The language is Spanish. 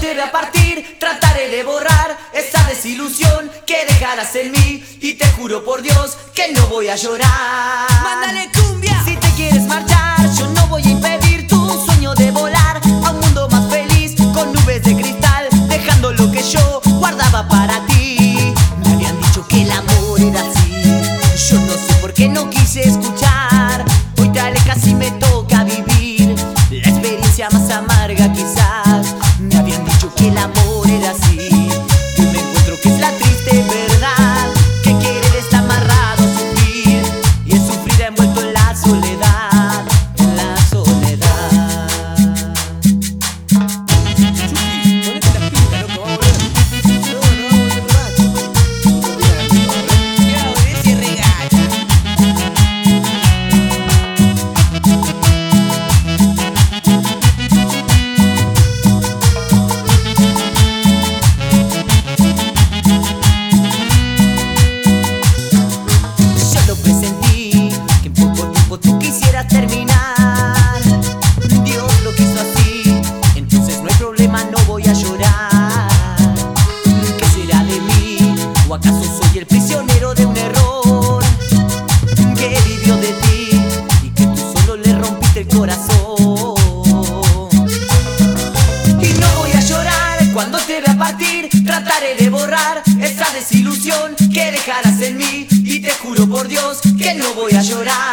te vea partir, trataré de borrar esa desilusión que dejarás en mí. Y te juro por Dios que no voy a llorar. ¡Mándale cumbia! Si te quieres marchar, yo no voy a impedir tu sueño de volar a un mundo más feliz, con nubes de cristal, dejando lo que yo guardaba para ti. Me habían dicho que el amor era así, yo no sé por qué no quise escuchar. Hoy te alejas y me toca vivir la experiencia más amarga quizás. Me habían dicho que el amor era así, y me encuentro que es la triste verdad, que querer está amarrado a sufrir, y es sufrir envuelto en la soledad, en la soledad. Chucky, ponete la pinta, loco, va a volver. No, no va a volver más, Chucky. Cuidado, ese regaña. Yo lo presentí, que en poco tiempo tú quisieras terminar. Dios lo quiso así, entonces no hay problema, no voy a llorar. ¿Qué será de mí? ¿O acaso soy el prisionero de un error que vivió de ti y que tú solo le rompiste el corazón? Y no voy a llorar cuando te vea partir, trataré de borrar esa desilusión que dejarás en mí. Y te juro por Dios que no voy a llorar.